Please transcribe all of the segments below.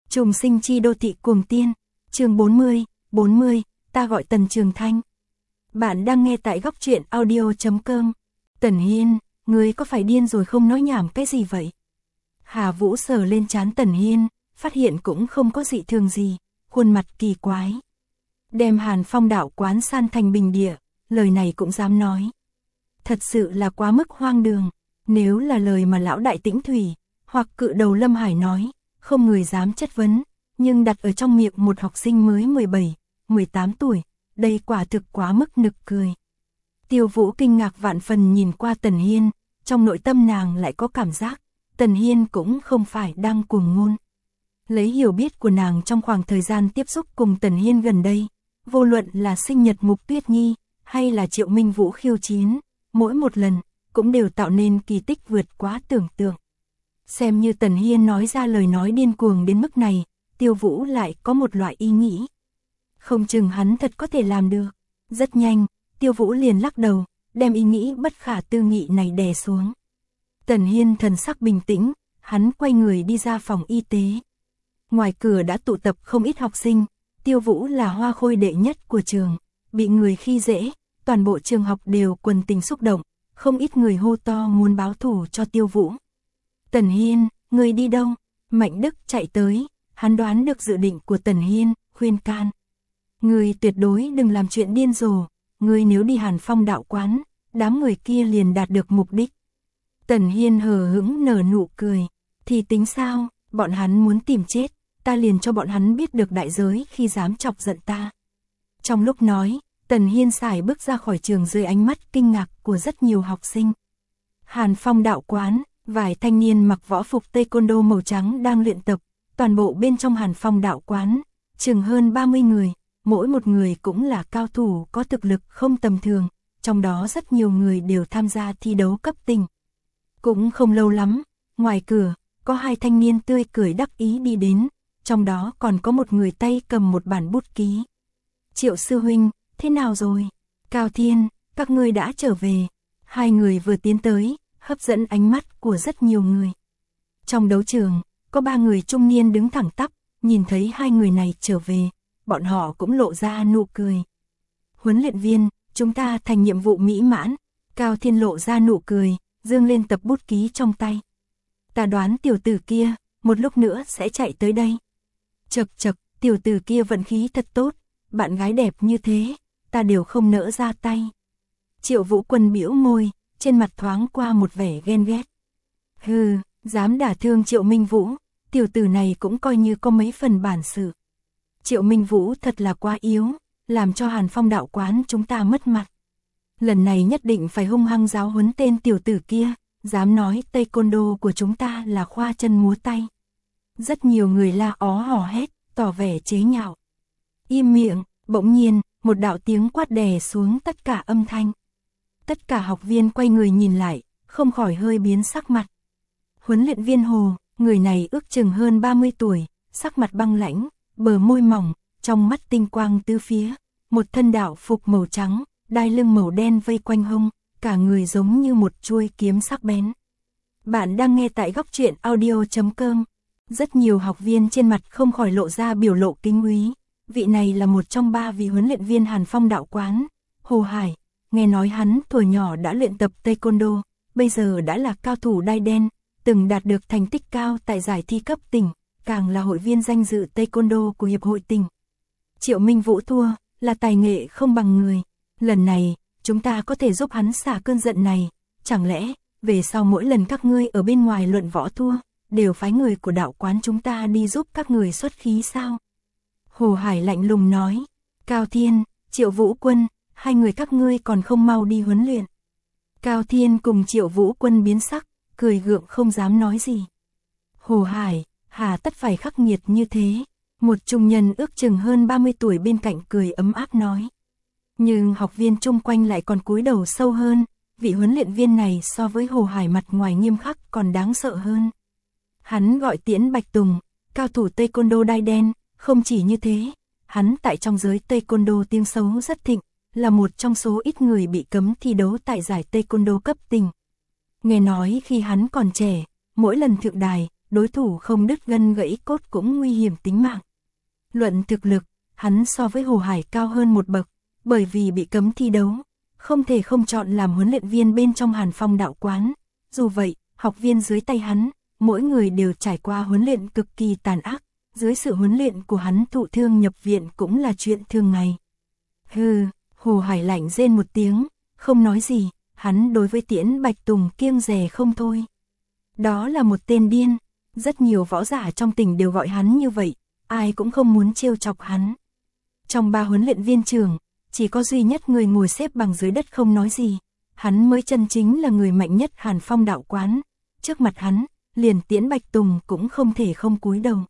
Trùng sinh chi đô thị cuồng tiên, chương 40, ta gọi Tần Trường Thanh. Bạn đang nghe tại góc truyện audio.com. Tần Hiên, ngươi có phải điên rồi không, nói nhảm cái gì vậy? Hà Vũ sờ lên trán Tần Hiên, phát hiện cũng không có dị thường gì, khuôn mặt kỳ quái. Đem Hàn Phong đạo quán san thành bình địa, lời này cũng dám nói. Thật sự là quá mức hoang đường, nếu là lời mà lão đại Tĩnh Thủy, hoặc cự đầu Lâm Hải nói, không người dám chất vấn, nhưng đặt ở trong miệng một học sinh mới 17, 18 tuổi, đây quả thực quá mức nực cười. Tiêu Vũ kinh ngạc vạn phần nhìn qua Tần Hiên, trong nội tâm nàng lại có cảm giác, Tần Hiên cũng không phải đang cuồng ngôn. Lấy hiểu biết của nàng trong khoảng thời gian tiếp xúc cùng Tần Hiên gần đây, vô luận là sinh nhật Mục Tuyết Nhi, hay là Triệu Minh Vũ khiêu chiến, mỗi một lần, cũng đều tạo nên kỳ tích vượt quá tưởng tượng. Xem như Tần Hiên nói ra lời nói điên cuồng đến mức này, Tiêu Vũ lại có một loại ý nghĩ. Không chừng hắn thật có thể làm được. Rất nhanh, Tiêu Vũ liền lắc đầu, đem ý nghĩ bất khả tư nghị này đè xuống. Tần Hiên thần sắc bình tĩnh, hắn quay người đi ra phòng y tế. Ngoài cửa đã tụ tập không ít học sinh, Tiêu Vũ là hoa khôi đệ nhất của trường, bị người khi dễ, toàn bộ trường học đều quần tình xúc động, không ít người hô to muốn báo thù cho Tiêu Vũ. Tần Hiên, ngươi đi đâu? Mạnh Đức chạy tới, hắn đoán được dự định của Tần Hiên, khuyên can. Ngươi tuyệt đối đừng làm chuyện điên rồ, ngươi nếu đi Hàn Phong đạo quán, đám người kia liền đạt được mục đích. Tần Hiên hờ hững nở nụ cười, thì tính sao, bọn hắn muốn tìm chết, ta liền cho bọn hắn biết được đại giới khi dám chọc giận ta. Trong lúc nói, Tần Hiên sải bước ra khỏi trường dưới ánh mắt kinh ngạc của rất nhiều học sinh. Hàn Phong đạo quán, vài thanh niên mặc võ phục taekwondo màu trắng đang luyện tập, toàn bộ bên trong Hàn Phong đạo quán, chừng hơn 30 người, mỗi một người cũng là cao thủ có thực lực không tầm thường, trong đó rất nhiều người đều tham gia thi đấu cấp tỉnh. Cũng không lâu lắm, ngoài cửa, có hai thanh niên tươi cười đắc ý đi đến, trong đó còn có một người tay cầm một bản bút ký. Triệu sư huynh, thế nào rồi? Cao Thiên, các ngươi đã trở về. Hai người vừa tiến tới, hấp dẫn ánh mắt của rất nhiều người. Trong đấu trường, có 3 người trung niên đứng thẳng tắp, nhìn thấy hai người này trở về, bọn họ cũng lộ ra nụ cười. Huấn luyện viên, chúng ta thành nhiệm vụ mỹ mãn. Cao Thiên lộ ra nụ cười, dương lên tập bút ký trong tay. Ta đoán tiểu tử kia, một lúc nữa sẽ chạy tới đây. Chậc chậc, tiểu tử kia vận khí thật tốt, bạn gái đẹp như thế, ta đều không nỡ ra tay. Triệu Vũ Quân bĩu môi, trên mặt thoáng qua một vẻ ghen ghét. Hừ, dám đả thương Triệu Minh Vũ, tiểu tử này cũng coi như có mấy phần bản sự. Triệu Minh Vũ thật là quá yếu, làm cho Hàn Phong đạo quán chúng ta mất mặt. Lần này nhất định phải hung hăng giáo huấn tên tiểu tử kia, dám nói taekwondo của chúng ta là khoa chân múa tay. Rất nhiều người la ó hò hét, tỏ vẻ chế nhạo. Im miệng, bỗng nhiên, một đạo tiếng quát đè xuống tất cả âm thanh. Tất cả học viên quay người nhìn lại, không khỏi hơi biến sắc mặt. Huấn luyện viên Hồ, người này ước chừng hơn 30 tuổi, sắc mặt băng lãnh, bờ môi mỏng, trong mắt tinh quang tứ phía, một thân đạo phục màu trắng, đai lưng màu đen vây quanh hông, cả người giống như một chuôi kiếm sắc bén. Bạn đang nghe tại góc truyện audio.com. Rất nhiều học viên trên mặt không khỏi lộ ra biểu lộ kính úy. Vị này là một trong 3 vị huấn luyện viên Hàn Phong đạo quán, Hồ Hải. Nghe nói hắn tuổi nhỏ đã luyện tập taekwondo, bây giờ đã là cao thủ đai đen, từng đạt được thành tích cao tại giải thi cấp tỉnh, càng là hội viên danh dự taekwondo của hiệp hội tỉnh. Triệu Minh Vũ thua, là tài nghệ không bằng người. Lần này, chúng ta có thể giúp hắn xả cơn giận này. Chẳng lẽ, về sau mỗi lần các ngươi ở bên ngoài luận võ thua, đều phái người của đạo quán chúng ta đi giúp các người xuất khí sao? Hồ Hải lạnh lùng nói. Cao Thiên, Triệu Vũ Quân, hai người các ngươi còn không mau đi huấn luyện. Cao Thiên cùng Triệu Vũ Quân biến sắc, cười gượng không dám nói gì. Hồ Hải, hà tất phải khắc nghiệt như thế? Một trung nhân ước chừng hơn 30 tuổi bên cạnh cười ấm áp nói. Nhưng học viên chung quanh lại còn cúi đầu sâu hơn, vị huấn luyện viên này so với Hồ Hải mặt ngoài nghiêm khắc còn đáng sợ hơn. Hắn gọi Tiễn Bạch Tùng, cao thủ taekwondo đai đen, không chỉ như thế, hắn tại trong giới taekwondo tiếng xấu rất thịnh, là một trong số ít người bị cấm thi đấu tại giải taekwondo cấp tỉnh. Nghe nói khi hắn còn trẻ, mỗi lần thượng đài, đối thủ không đứt gân gãy cốt cũng nguy hiểm tính mạng. Luận thực lực, hắn so với Hồ Hải cao hơn một bậc, bởi vì bị cấm thi đấu, không thể không chọn làm huấn luyện viên bên trong Hàn Phong đạo quán. Dù vậy, học viên dưới tay hắn, mỗi người đều trải qua huấn luyện cực kỳ tàn ác, dưới sự huấn luyện của hắn thụ thương nhập viện cũng là chuyện thường ngày. Hừ, Hồ Hải lạnh rên một tiếng, không nói gì, hắn đối với Tiễn Bạch Tùng kiêng dè không thôi. Đó là một tên điên, rất nhiều võ giả trong tỉnh đều gọi hắn như vậy, ai cũng không muốn trêu chọc hắn. Trong 3 huấn luyện viên trưởng, chỉ có duy nhất người ngồi xếp bằng dưới đất không nói gì, hắn mới chân chính là người mạnh nhất Hàn Phong đạo quán, trước mặt hắn, liền Tiễn Bạch Tùng cũng không thể không cúi đầu.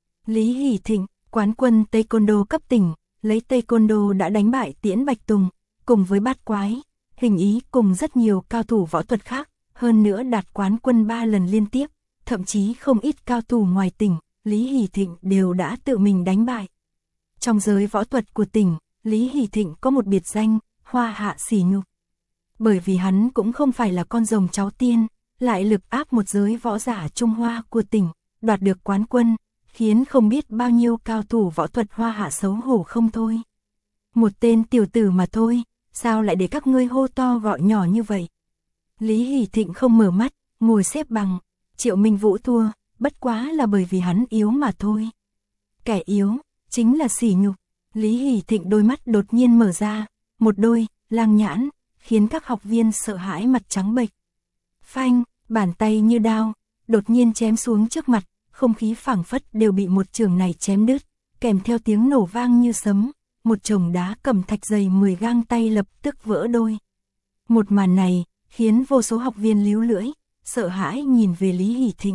Lý Hỷ Thịnh, quán quân Taekwondo cấp tỉnh, lấy Taekwondo đã đánh bại Tiễn Bạch Tùng, cùng với Bát Quái, Hình Ý cùng rất nhiều cao thủ võ thuật khác, hơn nữa đạt quán quân 3 lần liên tiếp, thậm chí không ít cao thủ ngoài tỉnh, Lý Hỷ Thịnh đều đã tự mình đánh bại. Trong giới võ thuật của tỉnh, Lý Hỷ Thịnh có một biệt danh, Hoa Hạ Sỉ Nhục. Bởi vì hắn cũng không phải là con rồng cháu tiên, lại lực áp một giới võ giả Trung Hoa của tỉnh, đoạt được quán quân, khiến không biết bao nhiêu cao thủ võ thuật Hoa Hạ xấu hổ không thôi. Một tên tiểu tử mà thôi, sao lại để các ngươi hô to gọi nhỏ như vậy? Lý Hỷ Thịnh không mở mắt, ngồi xếp bằng, Triệu Minh Vũ thua, bất quá là bởi vì hắn yếu mà thôi. Kẻ yếu, chính là sỉ nhục. Lý Hỷ Thịnh đôi mắt đột nhiên mở ra, một đôi, lang nhãn, khiến các học viên sợ hãi mặt trắng bệch. Phanh, bàn tay như đao, đột nhiên chém xuống trước mặt, không khí phảng phất đều bị một chưởng này chém đứt, kèm theo tiếng nổ vang như sấm, một chồng đá cẩm thạch dày 10 gang tay lập tức vỡ đôi. Một màn này, khiến vô số học viên líu lưỡi, sợ hãi nhìn về Lý Hỷ Thịnh.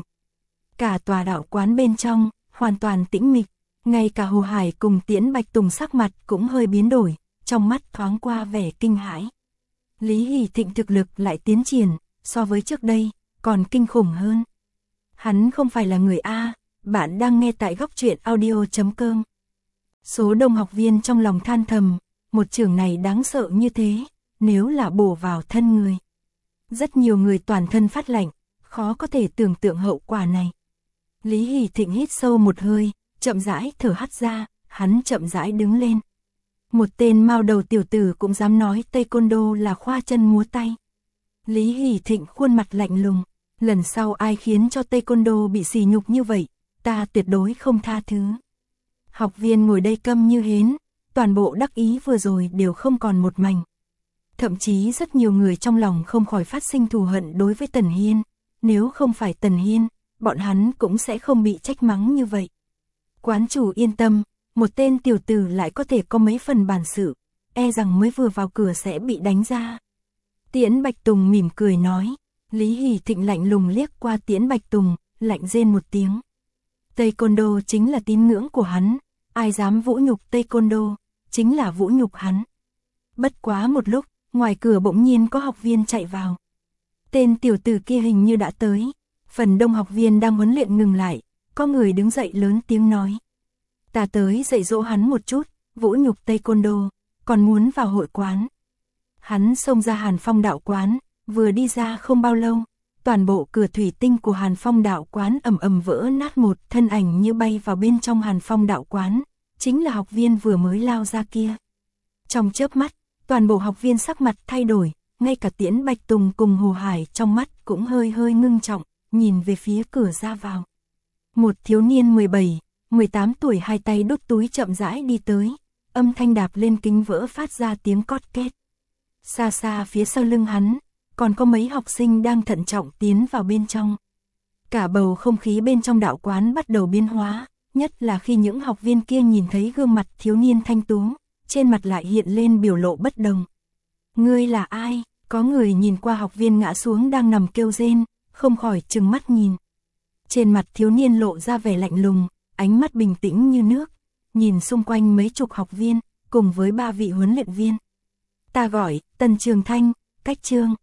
Cả tòa đạo quán bên trong, hoàn toàn tĩnh mịch, ngay cả Hồ Hải cùng Tiễn Bạch Tùng sắc mặt cũng hơi biến đổi, trong mắt thoáng qua vẻ kinh hãi. Lý Hỷ Thịnh thực lực lại tiến triển, so với trước đây, còn kinh khủng hơn. Hắn không phải là người A, bạn đang nghe tại góc truyện audio.com. Số đông học viên trong lòng than thầm, một chưởng này đáng sợ như thế, nếu là bổ vào thân người. Rất nhiều người toàn thân phát lạnh, khó có thể tưởng tượng hậu quả này. Lý Hỷ Thịnh hít sâu một hơi, chậm rãi thở hắt ra, hắn chậm rãi đứng lên. Một tên mao đầu tiểu tử cũng dám nói Taekwondo là khoa chân múa tay. Lý Hỷ Thịnh khuôn mặt lạnh lùng, lần sau ai khiến cho Taekwondo bị sỉ nhục như vậy, ta tuyệt đối không tha thứ. Học viên ngồi đây câm như hến, toàn bộ đắc ý vừa rồi đều không còn một mảnh. Thậm chí rất nhiều người trong lòng không khỏi phát sinh thù hận đối với Tần Hiên, nếu không phải Tần Hiên, bọn hắn cũng sẽ không bị trách mắng như vậy. Quán chủ yên tâm, một tên tiểu tử lại có thể có mấy phần bản sự, e rằng mới vừa vào cửa sẽ bị đánh ra. Tiễn Bạch Tùng mỉm cười nói, Lý Hỷ Thịnh lạnh lùng liếc qua Tiễn Bạch Tùng, lạnh rên một tiếng. Taekwondo chính là tín ngưỡng của hắn, ai dám vũ nhục Taekwondo, chính là vũ nhục hắn. Bất quá một lúc, ngoài cửa bỗng nhiên có học viên chạy vào. Tên tiểu tử kia hình như đã tới, phần đông học viên đang huấn luyện ngừng lại, có người đứng dậy lớn tiếng nói. Ta tới dạy dỗ hắn một chút, vũ nhục Taekwondo, còn muốn vào hội quán. Hắn xông ra Hàn Phong đạo quán, vừa đi ra không bao lâu, toàn bộ cửa thủy tinh của Hàn Phong đạo quán ầm ầm vỡ nát, một thân ảnh như bay vào bên trong Hàn Phong đạo quán, chính là học viên vừa mới lao ra kia. Trong chớp mắt, toàn bộ học viên sắc mặt thay đổi, ngay cả Tiễn Bạch Tùng cùng Hồ Hải trong mắt cũng hơi hơi ngưng trọng, nhìn về phía cửa ra vào. Một thiếu niên 17, 18 tuổi hai tay đút túi chậm rãi đi tới, âm thanh đạp lên kính vỡ phát ra tiếng cót két. Xa xa phía sau lưng hắn, còn có mấy học sinh đang thận trọng tiến vào bên trong. Cả bầu không khí bên trong đạo quán bắt đầu biến hóa, nhất là khi những học viên kia nhìn thấy gương mặt thiếu niên thanh tú, trên mặt lại hiện lên biểu lộ bất đồng. Ngươi là ai? Có người nhìn qua học viên ngã xuống đang nằm kêu rên, không khỏi trừng mắt nhìn. Trên mặt thiếu niên lộ ra vẻ lạnh lùng, ánh mắt bình tĩnh như nước, nhìn xung quanh mấy chục học viên, cùng với 3 vị huấn luyện viên. Ta gọi Tần Trường Thanh, cách Trương.